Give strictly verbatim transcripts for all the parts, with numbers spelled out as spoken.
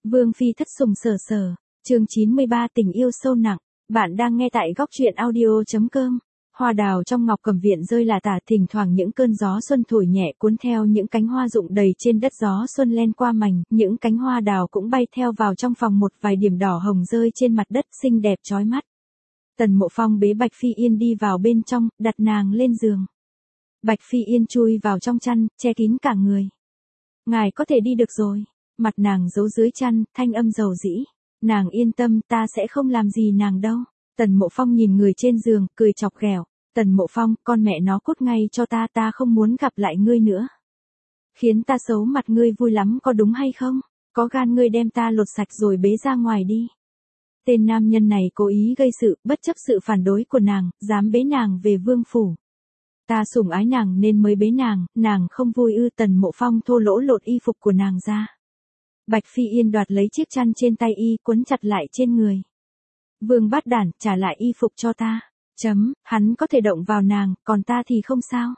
Vương phi thất sủng sở sở, chương chín mươi ba tình yêu sâu nặng, bạn đang nghe tại góc truyện audio.com. Hoa đào trong ngọc cầm viện rơi là tả, thỉnh thoảng những cơn gió xuân thổi nhẹ cuốn theo những cánh hoa rụng đầy trên đất, gió xuân len qua mảnh, những cánh hoa đào cũng bay theo vào trong phòng, một vài điểm đỏ hồng rơi trên mặt đất xinh đẹp chói mắt. Tần Mộ Phong bế Bạch Phi Yên đi vào bên trong, đặt nàng lên giường. Bạch Phi Yên chui vào trong chăn, che kín cả người. Ngài có thể đi được rồi. Mặt nàng giấu dưới chăn, thanh âm dầu dĩ. Nàng yên tâm, ta sẽ không làm gì nàng đâu. Tần Mộ Phong nhìn người trên giường, cười chọc ghẹo. Tần Mộ Phong, con mẹ nó cút ngay cho ta, ta không muốn gặp lại ngươi nữa. Khiến ta xấu mặt ngươi vui lắm có đúng hay không? Có gan ngươi đem ta lột sạch rồi bế ra ngoài đi. Tên nam nhân này cố ý gây sự, bất chấp sự phản đối của nàng, dám bế nàng về vương phủ. Ta sủng ái nàng nên mới bế nàng, nàng không vui ư? Tần Mộ Phong thô lỗ lột y phục của nàng ra. Bạch Phi Yên đoạt lấy chiếc chăn trên tay y, quấn chặt lại trên người. Vương bát đản, trả lại y phục cho ta. Chấm, hắn có thể động vào nàng, còn ta thì không sao.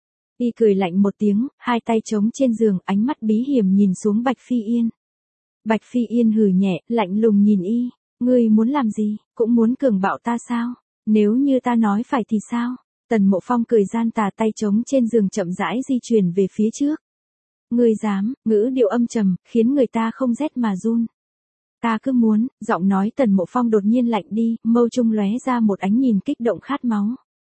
Y cười lạnh một tiếng, hai tay trống trên giường, ánh mắt bí hiểm nhìn xuống Bạch Phi Yên. Bạch Phi Yên hừ nhẹ, lạnh lùng nhìn y. Ngươi muốn làm gì, cũng muốn cường bạo ta sao? Nếu như ta nói phải thì sao? Tần Mộ Phong cười gian tà, tay trống trên giường chậm rãi di chuyển về phía trước. Ngươi dám, ngữ điệu âm trầm, khiến người ta không rét mà run. Ta cứ muốn, giọng nói Tần Mộ Phong đột nhiên lạnh đi, mâu trung lóe ra một ánh nhìn kích động khát máu.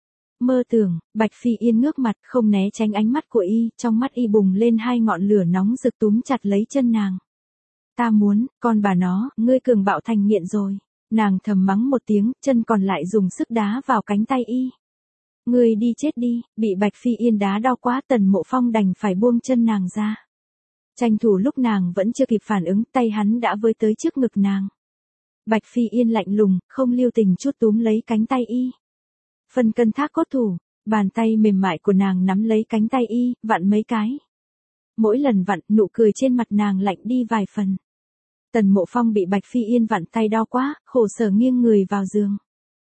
Mơ tưởng, Bạch Phi Yên ngước mặt, không né tránh ánh mắt của y, trong mắt y bùng lên hai ngọn lửa nóng rực, túm chặt lấy chân nàng. Ta muốn, con bà nó, ngươi cường bạo thành nghiện rồi. Nàng thầm mắng một tiếng, chân còn lại dùng sức đá vào cánh tay y. Ngươi đi chết đi, bị Bạch Phi Yên đá đau quá, Tần Mộ Phong đành phải buông chân nàng ra. Tranh thủ lúc nàng vẫn chưa kịp phản ứng, tay hắn đã với tới trước ngực nàng. Bạch Phi Yên lạnh lùng, không lưu tình chút túm lấy cánh tay y. Phân cân thác cốt thủ, bàn tay mềm mại của nàng nắm lấy cánh tay y, vặn mấy cái. Mỗi lần vặn, nụ cười trên mặt nàng lạnh đi vài phần. Tần Mộ Phong bị Bạch Phi Yên vặn tay đau quá, khổ sở nghiêng người vào giường.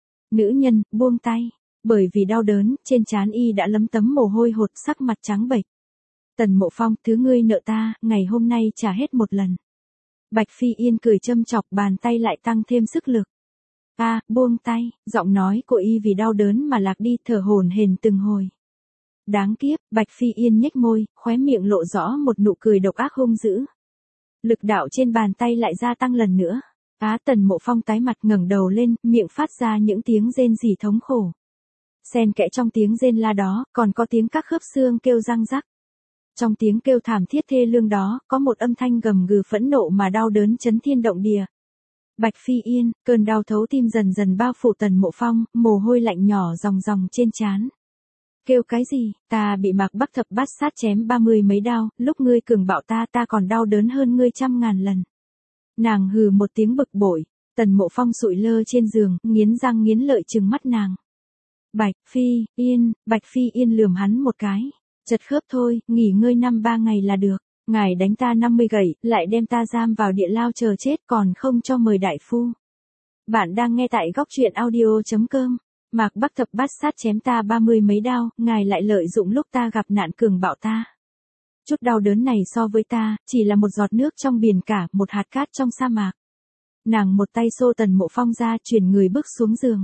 Nữ nhân, buông tay. Bởi vì đau đớn, trên trán y đã lấm tấm mồ hôi hột, sắc mặt trắng bệch. Tần Mộ Phong, thứ ngươi nợ ta, ngày hôm nay trả hết một lần. Bạch Phi Yên cười châm chọc, bàn tay lại tăng thêm sức lực. A, à, buông tay, giọng nói của y vì đau đớn mà lạc đi, thở hổn hển từng hồi. Đáng kiếp, Bạch Phi Yên nhếch môi, khóe miệng lộ rõ một nụ cười độc ác hung dữ. Lực đạo trên bàn tay lại gia tăng lần nữa. Á à, Tần Mộ Phong tái mặt ngẩng đầu lên, miệng phát ra những tiếng rên rỉ thống khổ. Xen kẽ trong tiếng rên la đó, còn có tiếng các khớp xương kêu răng rắc. Trong tiếng kêu thảm thiết thê lương đó, có một âm thanh gầm gừ phẫn nộ mà đau đớn chấn thiên động địa. Bạch Phi Yên, cơn đau thấu tim dần dần bao phủ Tần Mộ Phong, mồ hôi lạnh nhỏ ròng ròng trên trán. Kêu cái gì, ta bị Mạc Bắc thập bát sát chém ba mươi mấy đao, lúc ngươi cường bạo ta ta còn đau đớn hơn ngươi trăm ngàn lần. Nàng hừ một tiếng bực bội, Tần Mộ Phong sụi lơ trên giường, nghiến răng nghiến lợi trừng mắt nàng. Bạch Phi Yên, Bạch Phi Yên lườm hắn một cái. Chật khớp thôi, nghỉ ngơi năm ba ngày là được. Ngài đánh ta năm mươi gậy, lại đem ta giam vào địa lao chờ chết còn không cho mời đại phu. Bạn đang nghe tại góc truyện audio.com. Mạc Bắc thập bát sát chém ta ba mươi mấy đao, ngài lại lợi dụng lúc ta gặp nạn cường bạo ta. Chút đau đớn này so với ta, chỉ là một giọt nước trong biển cả, một hạt cát trong sa mạc. Nàng một tay xô Tần Mộ Phong ra, chuyển người bước xuống giường.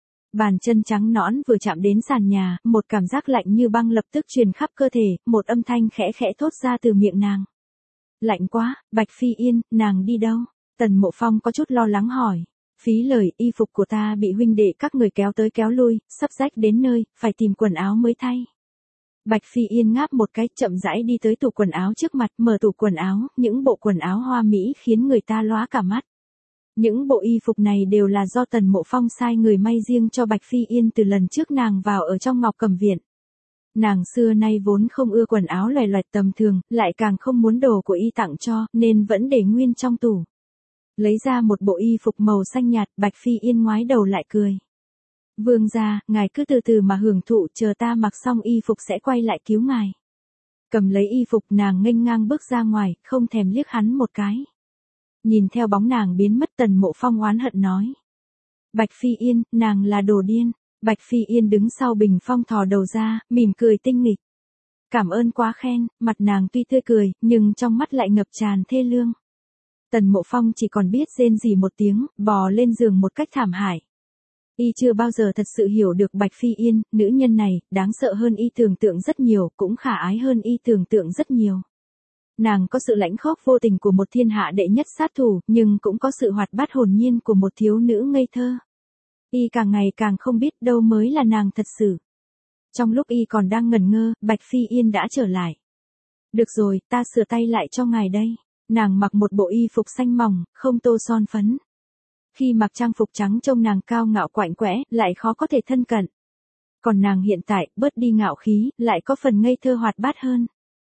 Bàn chân trắng nõn vừa chạm đến sàn nhà, một cảm giác lạnh như băng lập tức truyền khắp cơ thể, một âm thanh khẽ khẽ thốt ra từ miệng nàng. Lạnh quá, Bạch Phi Yên, nàng đi đâu? Tần Mộ Phong có chút lo lắng hỏi. Phí lời, y phục của ta bị huynh đệ các người kéo tới kéo lui, sắp rách đến nơi, phải tìm quần áo mới thay. Bạch Phi Yên ngáp một cái, chậm rãi đi tới tủ quần áo trước mặt, mở tủ quần áo, những bộ quần áo hoa mỹ khiến người ta lóa cả mắt. Những bộ y phục này đều là do Tần Mộ Phong sai người may riêng cho Bạch Phi Yên từ lần trước nàng vào ở trong Ngọc Cầm Viện. Nàng xưa nay vốn không ưa quần áo loè loẹt tầm thường, lại càng không muốn đồ của y tặng cho, nên vẫn để nguyên trong tủ. Lấy ra một bộ y phục màu xanh nhạt, Bạch Phi Yên ngoái đầu lại cười. Vương gia, ngài cứ từ từ mà hưởng thụ, chờ ta mặc xong y phục sẽ quay lại cứu ngài. Cầm lấy y phục, nàng nghênh ngang bước ra ngoài, không thèm liếc hắn một cái. Nhìn theo bóng nàng biến mất, Tần Mộ Phong oán hận nói. Bạch Phi Yên, nàng là đồ điên. Bạch Phi Yên đứng sau bình phong thò đầu ra, mỉm cười tinh nghịch. Cảm ơn quá khen, mặt nàng tuy tươi cười, nhưng trong mắt lại ngập tràn thê lương. Tần Mộ Phong chỉ còn biết rên rỉ một tiếng, bò lên giường một cách thảm hại. Y chưa bao giờ thật sự hiểu được Bạch Phi Yên, nữ nhân này, đáng sợ hơn y tưởng tượng rất nhiều, cũng khả ái hơn y tưởng tượng rất nhiều. Nàng có sự lãnh khốc vô tình của một thiên hạ đệ nhất sát thủ, nhưng cũng có sự hoạt bát hồn nhiên của một thiếu nữ ngây thơ. Y càng ngày càng không biết đâu mới là nàng thật sự. Trong lúc y còn đang ngẩn ngơ, Bạch Phi Yên đã trở lại. Được rồi, ta sửa tay lại cho ngài đây. Nàng mặc một bộ y phục xanh mỏng, không tô son phấn. Khi mặc trang phục trắng trông nàng cao ngạo quạnh quẽ, lại khó có thể thân cận. Còn nàng hiện tại, bớt đi ngạo khí, lại có phần ngây thơ hoạt bát hơn.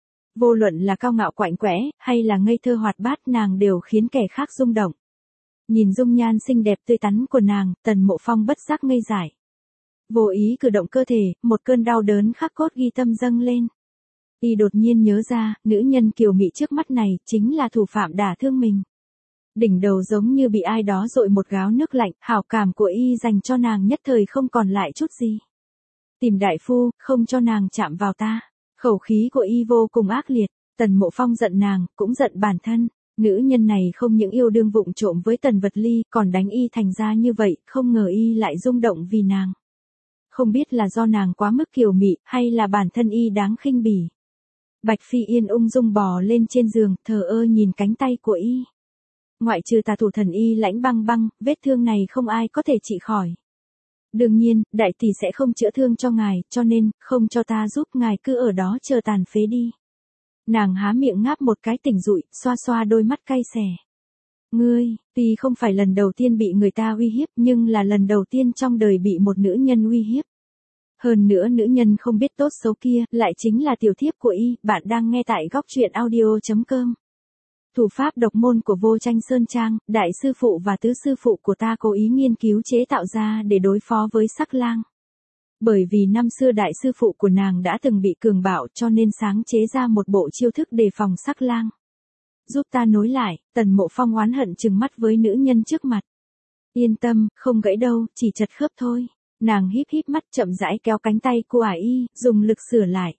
Vô luận là cao ngạo quạnh quẽ, hay là ngây thơ hoạt bát, nàng đều khiến kẻ khác rung động. Nhìn dung nhan xinh đẹp tươi tắn của nàng, Tần Mộ Phong bất giác ngây dại. Vô ý cử động cơ thể, một cơn đau đớn khắc cốt ghi tâm dâng lên. Y đột nhiên nhớ ra, nữ nhân kiều mị trước mắt này, chính là thủ phạm đả thương mình. Đỉnh đầu giống như bị ai đó dội một gáo nước lạnh, hảo cảm của y dành cho nàng nhất thời không còn lại chút gì. Tìm đại phu, không cho nàng chạm vào ta. Khẩu khí của y vô cùng ác liệt, Tần Mộ Phong giận nàng, cũng giận bản thân. Nữ nhân này không những yêu đương vụng trộm với Tần Vật Ly, còn đánh y thành ra như vậy, không ngờ y lại rung động vì nàng. Không biết là do nàng quá mức kiều mị, hay là bản thân y đáng khinh bỉ. Bạch Phi Yên ung dung bò lên trên giường, thờ ơ nhìn cánh tay của y. Ngoại trừ tà thủ thần y Lãnh Băng Băng, vết thương này không ai có thể trị khỏi. Đương nhiên, đại tỷ sẽ không chữa thương cho ngài, cho nên, không cho ta giúp, ngài cứ ở đó chờ tàn phế đi. Nàng há miệng ngáp một cái tỉnh dụi, xoa xoa đôi mắt cay xè. Ngươi, tuy không phải lần đầu tiên bị người ta uy hiếp, nhưng là lần đầu tiên trong đời bị một nữ nhân uy hiếp. Hơn nữa nữ nhân không biết tốt xấu kia, lại chính là tiểu thiếp của y, bạn đang nghe tại góc truyện audio chấm com. Thủ pháp độc môn của Vô Tranh Sơn Trang, đại sư phụ và tứ sư phụ của ta cố ý nghiên cứu chế tạo ra để đối phó với Sắc Lang. Bởi vì năm xưa đại sư phụ của nàng đã từng bị cường bạo cho nên sáng chế ra một bộ chiêu thức đề phòng Sắc Lang. Giúp ta nối lại, Tần Mộ Phong oán hận trừng mắt với nữ nhân trước mặt. Yên tâm, không gãy đâu, chỉ chật khớp thôi. Nàng híp híp mắt chậm rãi kéo cánh tay của ả y, dùng lực sửa lại.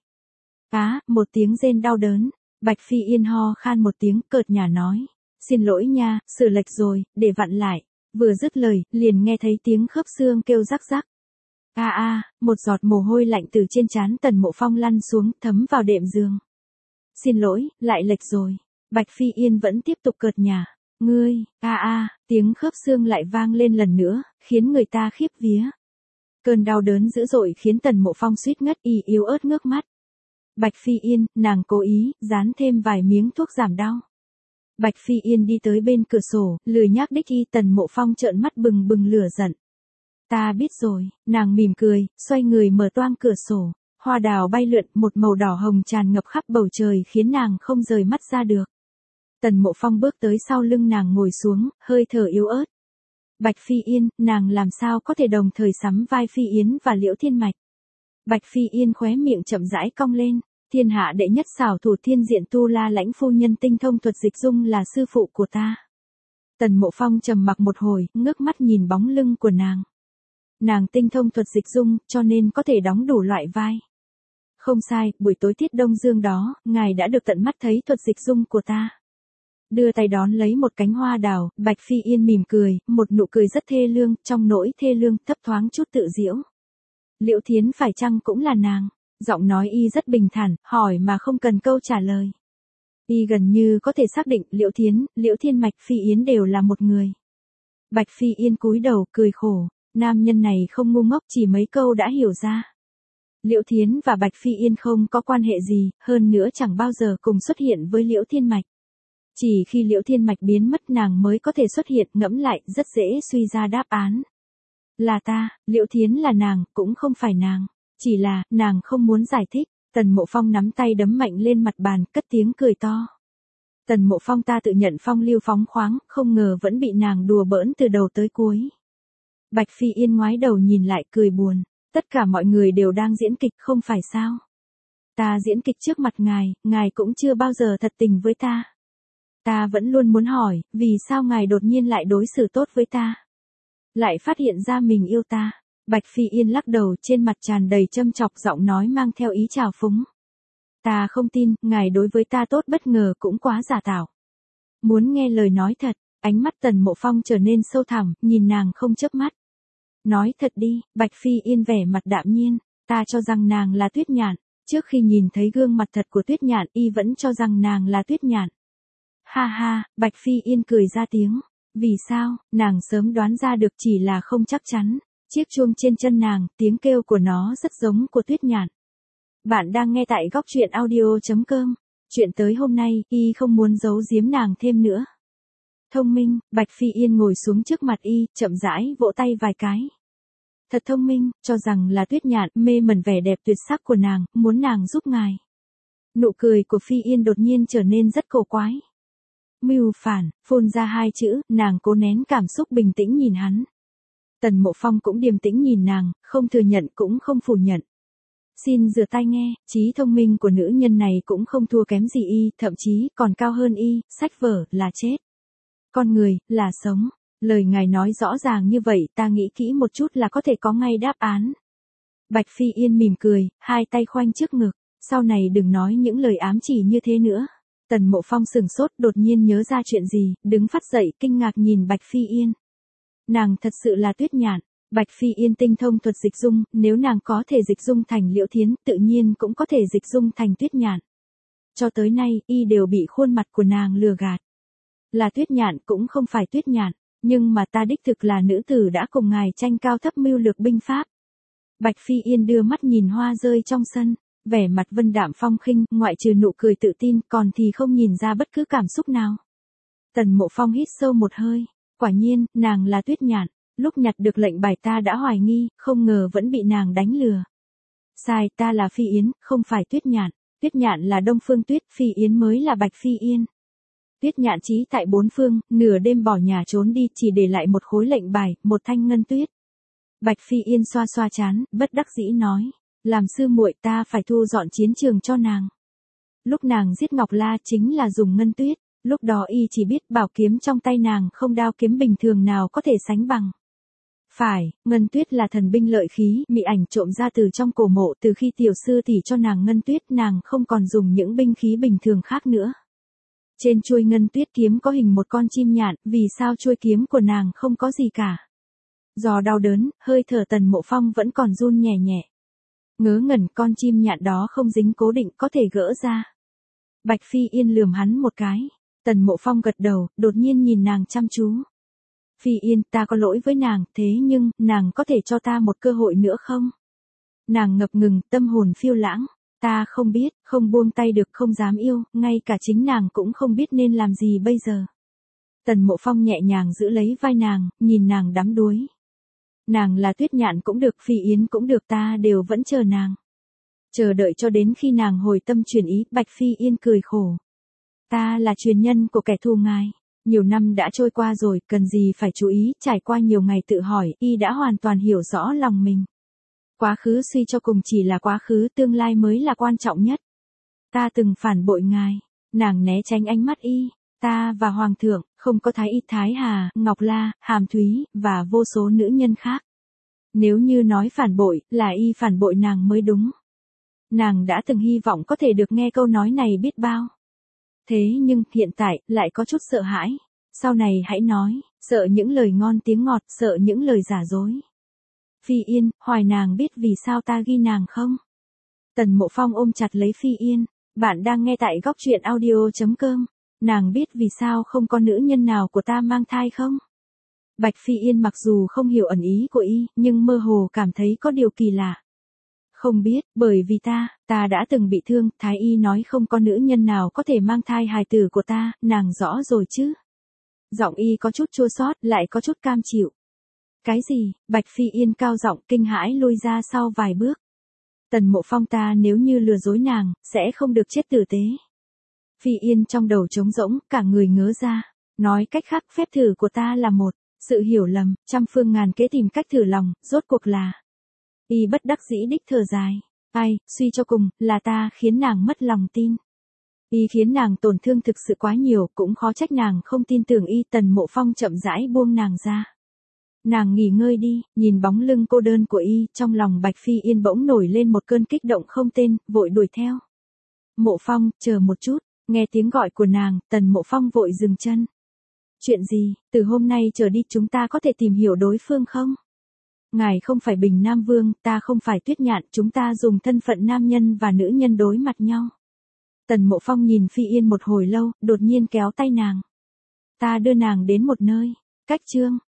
Á, một tiếng rên đau đớn. Bạch Phi Yên ho khan một tiếng, cợt nhả nói. Xin lỗi nha, sửa lệch rồi, để vặn lại. Vừa dứt lời, liền nghe thấy tiếng khớp xương kêu rắc rắc. A a, một giọt mồ hôi lạnh từ trên trán Tần Mộ Phong lăn xuống, thấm vào đệm giường. Xin lỗi, lại lệch rồi. Bạch Phi Yên vẫn tiếp tục cợt nhả. Ngươi, a a, tiếng khớp xương lại vang lên lần nữa, khiến người ta khiếp vía. Cơn đau đớn dữ dội khiến Tần Mộ Phong suýt ngất, y yếu ớt ngước mắt. Bạch Phi Yên, nàng cố ý, dán thêm vài miếng thuốc giảm đau. Bạch Phi Yên đi tới bên cửa sổ, lười nhác đích y. Tần Mộ Phong trợn mắt bừng bừng lửa giận. Ta biết rồi, nàng mỉm cười, xoay người mở toang cửa sổ. Hoa đào bay lượn, một màu đỏ hồng tràn ngập khắp bầu trời khiến nàng không rời mắt ra được. Tần Mộ Phong bước tới sau lưng nàng ngồi xuống, hơi thở yếu ớt. Bạch Phi Yên, nàng làm sao có thể đồng thời sắm vai Phi Yến và Liễu Thiên Mạch. Bạch Phi Yên khóe miệng chậm rãi cong lên, thiên hạ đệ nhất xảo thủ thiên diện Tu La Lãnh phu nhân tinh thông thuật dịch dung là sư phụ của ta. Tần Mộ Phong trầm mặc một hồi, ngước mắt nhìn bóng lưng của nàng. Nàng tinh thông thuật dịch dung, cho nên có thể đóng đủ loại vai. Không sai, buổi tối tiết đông dương đó, ngài đã được tận mắt thấy thuật dịch dung của ta. Đưa tay đón lấy một cánh hoa đào, Bạch Phi Yên mỉm cười, một nụ cười rất thê lương, trong nỗi thê lương, thấp thoáng chút tự giễu. Liễu Thiến phải chăng cũng là nàng? Giọng nói y rất bình thản, hỏi mà không cần câu trả lời. Y gần như có thể xác định Liễu Thiến, Liễu Thiên Mạch, Phi Yến đều là một người. Bạch Phi Yên cúi đầu, cười khổ, nam nhân này không ngu ngốc, chỉ mấy câu đã hiểu ra. Liễu Thiến và Bạch Phi Yên không có quan hệ gì, hơn nữa chẳng bao giờ cùng xuất hiện với Liễu Thiên Mạch. Chỉ khi Liễu Thiên Mạch biến mất nàng mới có thể xuất hiện, ngẫm lại, rất dễ suy ra đáp án. Là ta, Liễu Thiến là nàng, cũng không phải nàng. Chỉ là, nàng không muốn giải thích. Tần Mộ Phong nắm tay đấm mạnh lên mặt bàn, cất tiếng cười to. Tần Mộ Phong ta tự nhận phong lưu phóng khoáng, không ngờ vẫn bị nàng đùa bỡn từ đầu tới cuối. Bạch Phi Yên ngoái đầu nhìn lại, cười buồn. Tất cả mọi người đều đang diễn kịch, không phải sao? Ta diễn kịch trước mặt ngài, ngài cũng chưa bao giờ thật tình với ta. Ta vẫn luôn muốn hỏi, vì sao ngài đột nhiên lại đối xử tốt với ta? Lại phát hiện ra mình yêu ta. Bạch Phi Yên lắc đầu, trên mặt tràn đầy châm chọc, giọng nói mang theo ý trào phúng. Ta không tin, ngài đối với ta tốt bất ngờ cũng quá giả tạo. Muốn nghe lời nói thật, ánh mắt Tần Mộ Phong trở nên sâu thẳm, nhìn nàng không chớp mắt. Nói thật đi, Bạch Phi Yên vẻ mặt đạm nhiên, ta cho rằng nàng là Tuyết Nhạn, trước khi nhìn thấy gương mặt thật của Tuyết Nhạn y vẫn cho rằng nàng là Tuyết Nhạn. Ha ha, Bạch Phi Yên cười ra tiếng, vì sao, nàng sớm đoán ra được chỉ là không chắc chắn, chiếc chuông trên chân nàng, tiếng kêu của nó rất giống của Tuyết Nhạn. Bạn đang nghe tại góc truyện audio.com, chuyện tới hôm nay, y không muốn giấu giếm nàng thêm nữa. Thông minh, Bạch Phi Yên ngồi xuống trước mặt y, chậm rãi vỗ tay vài cái. Thật thông minh, cho rằng là Tuyết Nhạn, mê mẩn vẻ đẹp tuyệt sắc của nàng, muốn nàng giúp ngài. Nụ cười của Phi Yên đột nhiên trở nên rất cổ quái. Mưu phản, phun ra hai chữ, nàng cố nén cảm xúc bình tĩnh nhìn hắn. Tần Mộ Phong cũng điềm tĩnh nhìn nàng, không thừa nhận cũng không phủ nhận. Xin rửa tai nghe, trí thông minh của nữ nhân này cũng không thua kém gì y, thậm chí còn cao hơn y, sách vở là chết. Con người, là sống. Lời ngài nói rõ ràng như vậy, ta nghĩ kỹ một chút là có thể có ngay đáp án. Bạch Phi Yên mỉm cười, hai tay khoanh trước ngực, sau này đừng nói những lời ám chỉ như thế nữa. Tần Mộ Phong sừng sốt, đột nhiên nhớ ra chuyện gì, đứng phắt dậy, kinh ngạc nhìn Bạch Phi Yên. Nàng thật sự là Tuyết Nhạn. Bạch Phi Yên tinh thông thuật dịch dung, nếu nàng có thể dịch dung thành Liễu Thiến, tự nhiên cũng có thể dịch dung thành Tuyết Nhạn. Cho tới nay, y đều bị khuôn mặt của nàng lừa gạt. Là Tuyết Nhạn cũng không phải Tuyết Nhạn, nhưng mà ta đích thực là nữ tử đã cùng ngài tranh cao thấp mưu lược binh pháp. Bạch Phi Yên đưa mắt nhìn hoa rơi trong sân, vẻ mặt vân đạm phong khinh, ngoại trừ nụ cười tự tin, còn thì không nhìn ra bất cứ cảm xúc nào. Tần Mộ Phong hít sâu một hơi, quả nhiên, nàng là Tuyết Nhạn, lúc nhặt được lệnh bài ta đã hoài nghi, không ngờ vẫn bị nàng đánh lừa. Sai, ta là Phi Yến, không phải Tuyết Nhạn, Tuyết Nhạn là Đông Phương Tuyết, Phi Yến mới là Bạch Phi Yên. Tuyết Nhạn trí tại bốn phương, nửa đêm bỏ nhà trốn đi, chỉ để lại một khối lệnh bài, một thanh ngân tuyết. Bạch Phi Yên xoa xoa chán, bất đắc dĩ nói, làm sư muội ta phải thu dọn chiến trường cho nàng. Lúc nàng giết Ngọc La chính là dùng ngân tuyết, lúc đó y chỉ biết bảo kiếm trong tay nàng không đao kiếm bình thường nào có thể sánh bằng. Phải, ngân tuyết là thần binh lợi khí, Mị Ảnh trộm ra từ trong cổ mộ, từ khi tiểu sư tỷ cho nàng ngân tuyết, nàng không còn dùng những binh khí bình thường khác nữa. Trên chuôi ngân tuyết kiếm có hình một con chim nhạn, vì sao chuôi kiếm của nàng không có gì cả. Do đau đớn, hơi thở Tần Mộ Phong vẫn còn run nhẹ nhẹ. Ngớ ngẩn, con chim nhạn đó không dính cố định, có thể gỡ ra. Bạch Phi Yên lườm hắn một cái. Tần Mộ Phong gật đầu, đột nhiên nhìn nàng chăm chú. Phi Yên, ta có lỗi với nàng, thế nhưng, nàng có thể cho ta một cơ hội nữa không? Nàng ngập ngừng, tâm hồn phiêu lãng. Ta không biết, không buông tay được, không dám yêu, ngay cả chính nàng cũng không biết nên làm gì bây giờ. Tần Mộ Phong nhẹ nhàng giữ lấy vai nàng, nhìn nàng đắm đuối. Nàng là Tuyết Nhạn cũng được, Phi Yến cũng được, ta đều vẫn chờ nàng. Chờ đợi cho đến khi nàng hồi tâm chuyển ý, Bạch Phi Yên cười khổ. Ta là truyền nhân của kẻ thù ngài. Nhiều năm đã trôi qua rồi, cần gì phải chú ý, trải qua nhiều ngày tự hỏi, y đã hoàn toàn hiểu rõ lòng mình. Quá khứ suy cho cùng chỉ là quá khứ, tương lai mới là quan trọng nhất. Ta từng phản bội ngài. Nàng né tránh ánh mắt y. Ta và Hoàng thượng, không có Thái Y Thái Hà, Ngọc La, Hàm Thúy, và vô số nữ nhân khác. Nếu như nói phản bội, là y phản bội nàng mới đúng. Nàng đã từng hy vọng có thể được nghe câu nói này biết bao. Thế nhưng, hiện tại, lại có chút sợ hãi. Sau này hãy nói, sợ những lời ngon tiếng ngọt, sợ những lời giả dối. Phi Yên, hỏi nàng biết vì sao ta ghi nàng không? Tần Mộ Phong ôm chặt lấy Phi Yên. Bạn đang nghe tại góc truyện audio.com. Nàng biết vì sao không có nữ nhân nào của ta mang thai không? Bạch Phi Yên mặc dù không hiểu ẩn ý của y, nhưng mơ hồ cảm thấy có điều kỳ lạ. Không biết, bởi vì ta, ta đã từng bị thương, Thái Y nói không có nữ nhân nào có thể mang thai hài tử của ta, nàng rõ rồi chứ? Giọng y có chút chua xót, lại có chút cam chịu. Cái gì? Bạch Phi Yên cao giọng kinh hãi lui ra sau vài bước. Tần Mộ Phong, ta nếu như lừa dối nàng, sẽ không được chết tử tế. Phi Yên trong đầu trống rỗng, cả người ngớ ra. Nói cách khác, phép thử của ta là một, sự hiểu lầm, trăm phương ngàn kế tìm cách thử lòng, rốt cuộc là. Y bất đắc dĩ đích thở dài. Ai, suy cho cùng, là ta khiến nàng mất lòng tin. Y khiến nàng tổn thương thực sự quá nhiều, cũng khó trách nàng không tin tưởng y. Tần Mộ Phong chậm rãi buông nàng ra. Nàng nghỉ ngơi đi, nhìn bóng lưng cô đơn của y, trong lòng Bạch Phi Yên bỗng nổi lên một cơn kích động không tên, vội đuổi theo. Mộ Phong, chờ một chút, Nghe tiếng gọi của nàng, Tần Mộ Phong vội dừng chân. Chuyện gì, từ hôm nay trở đi chúng ta có thể tìm hiểu đối phương không? Ngài không phải Bình Nam Vương, ta không phải Tuyết Nhạn, chúng ta dùng thân phận nam nhân và nữ nhân đối mặt nhau. Tần Mộ Phong nhìn Phi Yên một hồi lâu, đột nhiên kéo tay nàng. Ta đưa nàng đến một nơi. Cách chương,